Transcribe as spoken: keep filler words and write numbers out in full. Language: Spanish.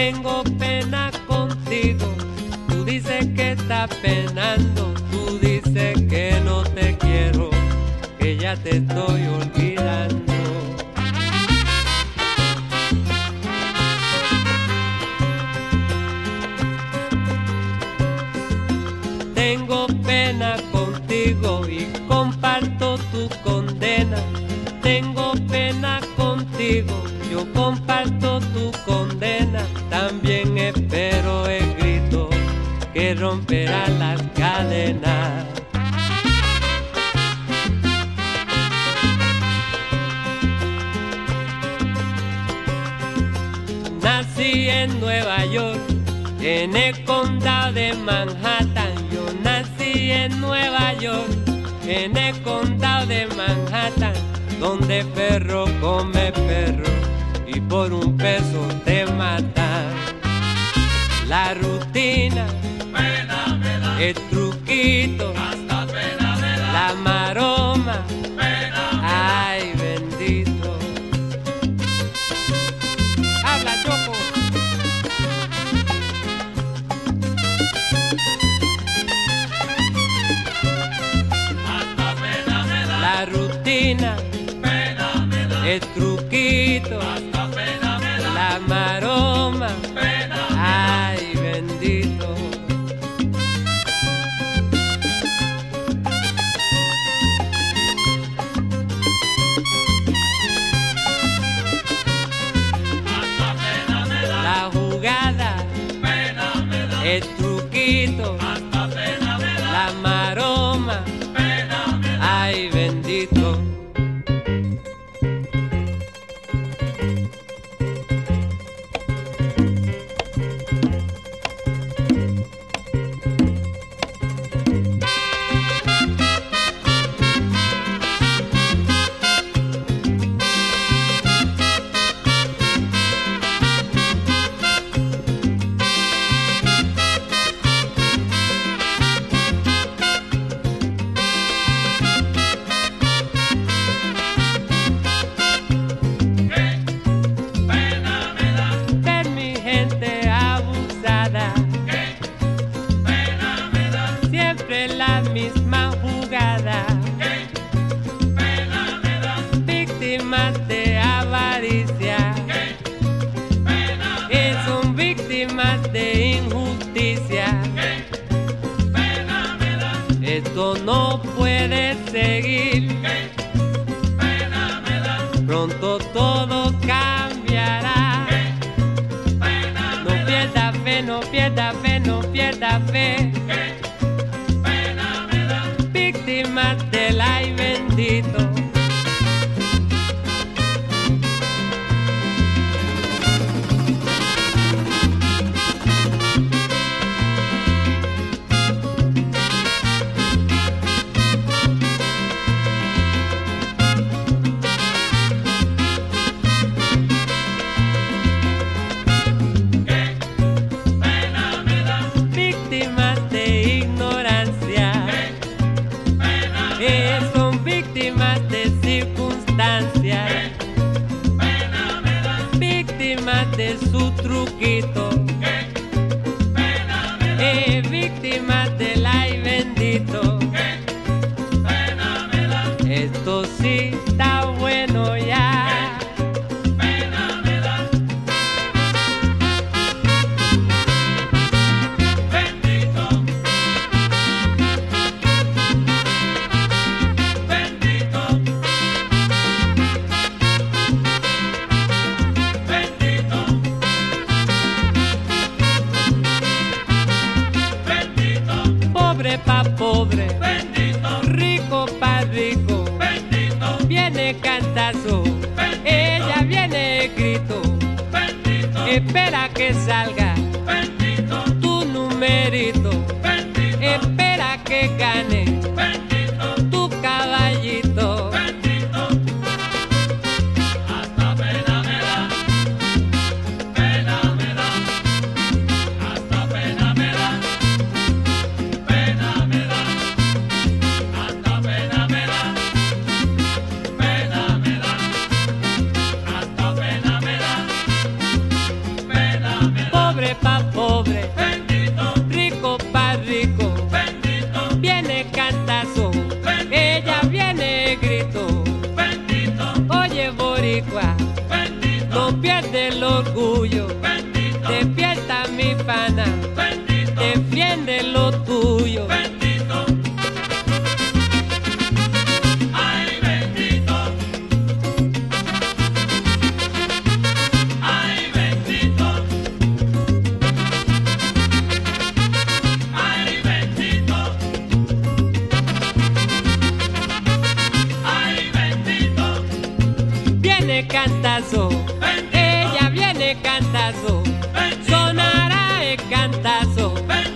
tengo pena contigo. Tú dices que estás penando, tú dices que no te quiero, que ya te estoy olvidando. Tengo pena contigo y comparto tu condena. Tengo pena contigo, yo comparto tu condena. También espero el grito que romperá las cadenas. Nací en Nueva York, en el condado de Manhattan. Yo nací en Nueva York, en el condado de Manhattan, donde perro come perro y por un peso te matan. La rutina, pena me da, el truquito, hasta pena me da, la maroma, pena me da. ay bendito. Habla Choco. Hasta pena me da, La rutina, pena me da, el truquito, hasta pena me da, la maroma, pena me da. ay bendito. Hasta pena me da, La jugada, pena me da, el truquito, hasta pena me da, la maroma, pena me da. ay bendito. Pena me da, Ver mi gente abusada, pena me da, siempre la misma jugada. pena me da, Víctimas de avaricia, pena que son víctimas de injusticia. pena me da, Esto no puede seguir, pena me da, pronto todo cambiará. pena No pierda fe, no pierda fe, no pierda fe. pena me da. Víctimas del ay bendito. Pena me da, Víctimas de ignorancia, pena, que son víctimas de circunstancias, pena me da, víctimas de su truquito, pena me da, eh, víctimas del ay bendito. pena me da, Esto sí está bueno ya. pena me da. Bendito, bendito, bendito, bendito, Pobre pa' pobre, bendito, rico pa' rico, bendito, viene cantazo, ella viene grito, bendito, espera que salga bendito, tu numerito, bendito, espera que gane bendito, tu caballito. bendito. Hasta pena me da, pena me da, hasta pena me da, pena me da, hasta pena me da, pena me da, hasta pena me da, pena me da. pobre, bendito, rico pa' rico, bendito, viene cantazo, bendito, ella viene grito, bendito, oye boricua, bendito, no pierde el orgullo, bendito, despierta mi pana, bendito, defiende lo tuyo. bendito. Ay, bendito. Ay, bendito. Ay, bendito. Ay, bendito. Viene cantazo, Bendito. ella viene cantazo, Bendito. sonará el cantazo, Bendito.